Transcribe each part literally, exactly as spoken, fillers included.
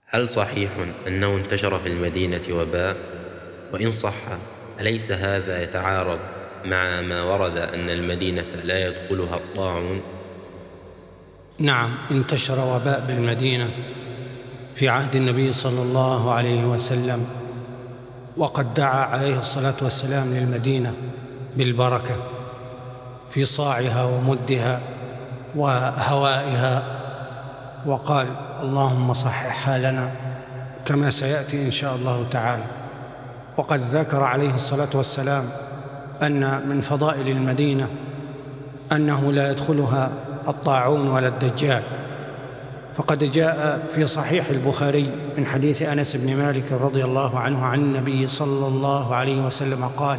هل صحيح أنه انتشر في المدينة وباء؟ وإن صح، أليس هذا يتعارض مع ما ورد أن المدينة لا يدخلها الطاعون؟ نعم، انتشر وباء بالمدينة في عهد النبي صلى الله عليه وسلم، وقد دعا عليه الصلاة والسلام للمدينة بالبركة في صاعها ومدها وهوائها، وقال: اللهم صححها لنا، كما سيأتي إن شاء الله تعالى. وقد ذكر عليه الصلاة والسلام أن من فضائل المدينة أنه لا يدخلها الطاعون ولا الدجال، فقد جاء في صحيح البخاري من حديث أنس بن مالك رضي الله عنه عن النبي صلى الله عليه وسلم قال: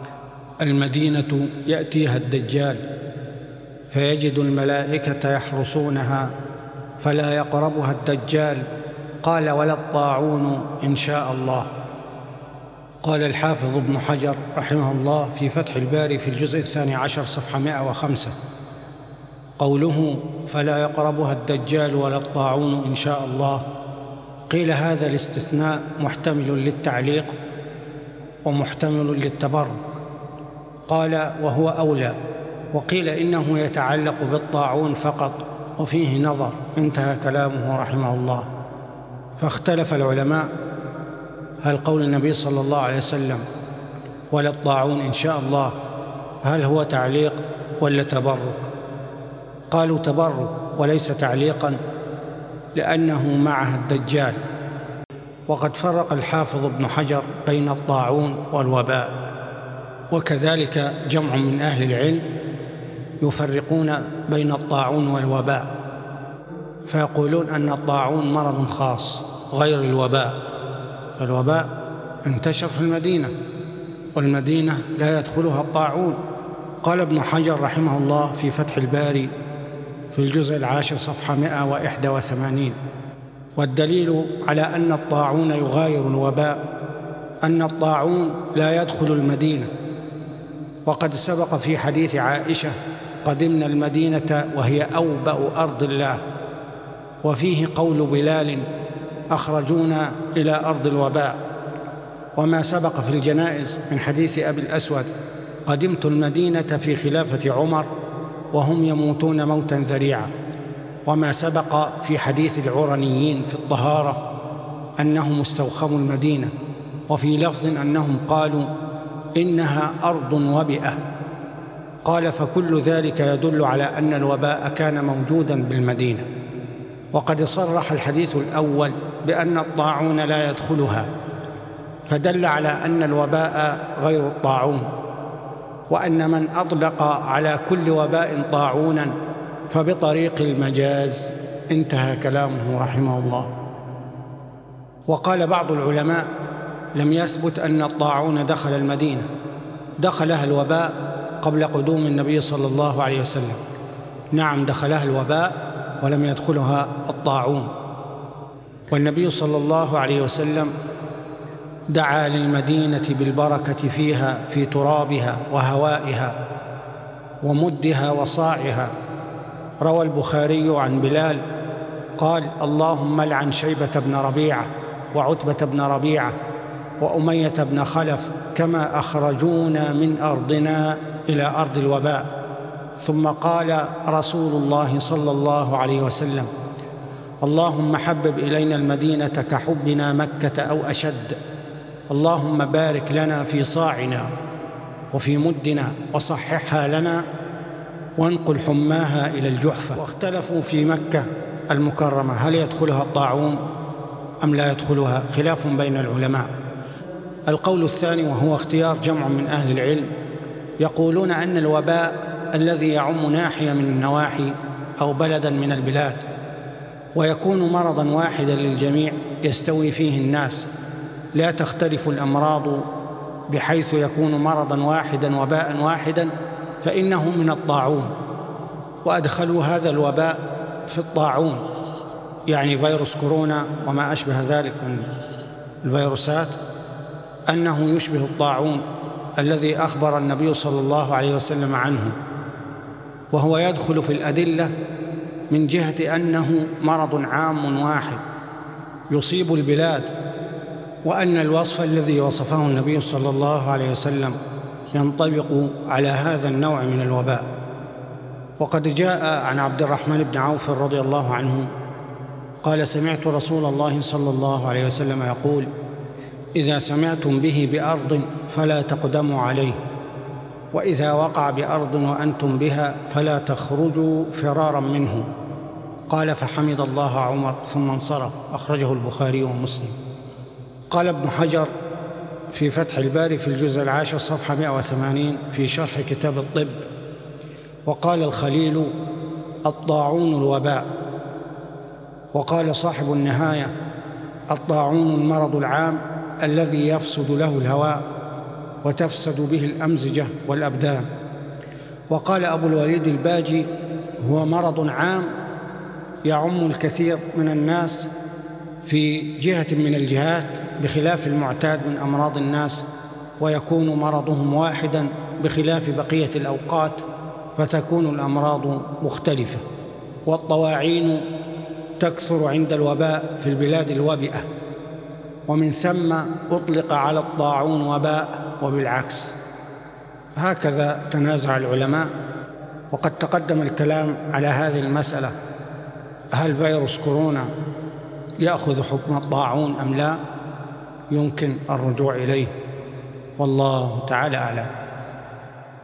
المدينة يأتيها الدجال فيجد الملائكة يحرسونها فلا يقربها الدجال، قال: ولا الطاعون إن شاء الله. قال الحافظ ابن حجر رحمه الله في فتح الباري في الجزء الثاني عشر صفحة مئة وخمسة: قوله فلا يقربها الدجال ولا الطاعون إن شاء الله، قيل هذا الاستثناء محتمل للتعليق ومحتمل للتبرك، قال وهو أولى، وقيل إنه يتعلق بالطاعون فقط وفيه نظر، انتهى كلامه رحمه الله. فاختلف العلماء هل قول النبي صلى الله عليه وسلم ولا الطاعون إن شاء الله هل هو تعليق ولا تبرك؟ قالوا تبرك وليس تعليقا، لأنه معها الدجال. وقد فرق الحافظ ابن حجر بين الطاعون والوباء، وكذلك جمع من أهل العلم يفرقون بين الطاعون والوباء، فيقولون أن الطاعون مرض خاص غير الوباء، فالوباء انتشر في المدينة والمدينة لا يدخلها الطاعون. قال ابن حجر رحمه الله في فتح الباري في الجزء العاشر صفحة مئة وإحدى وثمانين: والدليل على أن الطاعون يغاير الوباء أن الطاعون لا يدخل المدينة، وقد سبق في حديث عائشة: قدمنا المدينة وهي أوبأ أرض الله، وفيه قول بلال: أخرجونا إلى أرض الوباء. وما سبق في الجنائز من حديث أبي الأسود: قدمت المدينة في خلافة عمر وهم يموتون موتا ذريعا. وما سبق في حديث العرنيين في الطهارة أنهم استوخموا المدينة، وفي لفظ أنهم قالوا إنها أرض وبئة. قال: فكل ذلك يدل على أن الوباء كان موجودا بالمدينة. وقد صرح الحديث الأول بأن الطاعون لا يدخلها، فدل على أن الوباء غير الطاعون، وأن من أطلق على كل وباء طاعونا فبطريق المجاز، انتهى كلامه رحمه الله. وقال بعض العلماء: لم يثبت أن الطاعون دخل المدينة، دخلها الوباء قبل قدوم النبي صلى الله عليه وسلم. نعم، دخلها الوباء ولم يدخلها الطاعون. والنبي صلى الله عليه وسلم دعا للمدينة بالبركة فيها، في ترابها وهوائها ومدها وصاعها. روى البخاري عن بلال قال: اللهم لعن شيبة بن ربيعة وعتبة بن ربيعة وأمية بن خلف، كما أخرجونا من أرضنا إلى أرض الوباء. ثم قال رسول الله صلى الله عليه وسلم: اللهم حبب إلينا المدينة كحبنا مكة أو أشد، اللهم بارك لنا في صاعنا وفي مدنا وصححها لنا وانقل حماها إلى الجحفة. واختلفوا في مكة المكرمة هل يدخلها الطاعون أم لا يدخلها، خلاف بين العلماء. القول الثاني وهو اختيار جمع من أهل العلم، يقولون أن الوباء الذي يعم ناحية من النواحي أو بلدا من البلاد ويكون مرضا واحدا للجميع يستوي فيه الناس، لا تختلف الأمراض بحيث يكون مرضا واحدا وباء واحدا، فإنه من الطاعون. وأدخلوا هذا الوباء في الطاعون، يعني فيروس كورونا وما أشبه ذلك من الفيروسات، أنه يشبه الطاعون الذي أخبر النبي صلى الله عليه وسلم عنه، وهو يدخل في الأدلة من جهة أنه مرض عام واحد يصيب البلاد، وأن الوصف الذي وصفه النبي صلى الله عليه وسلم ينطبق على هذا النوع من الوباء. وقد جاء عن عبد الرحمن بن عوف رضي الله عنه قال: سمعت رسول الله صلى الله عليه وسلم يقول: إذا سمعتم به بأرض فلا تقدموا عليه، وإذا وقع بأرض وأنتم بها فلا تخرجوا فرارا منه. قال: فحمد الله عمر ثم انصرف. أخرجه البخاري ومسلم. قال ابن حجر في فتح الباري في الجزء العاشر صفحة مئة وثمانين في شرح كتاب الطب: وقال الخليل: الطاعون الوباء. وقال صاحب النهاية: الطاعون المرض العام الذي يفسد له الهواء وتفسد به الأمزجة والأبدان. وقال أبو الوليد الباجي: هو مرض عام يعم الكثير من الناس في جهة من الجهات بخلاف المعتاد من أمراض الناس، ويكون مرضهم واحداً بخلاف بقية الأوقات، فتكون الأمراض مختلفة. والطواعين تكثر عند الوباء في البلاد الوبئة، ومن ثم أطلق على الطاعون وباء وبالعكس. هكذا تنازع العلماء، وقد تقدم الكلام على هذه المسألة: هل فيروس كورونا يأخذ حكم الطاعون أم لا؟ يمكن الرجوع إليه، والله تعالى أعلم.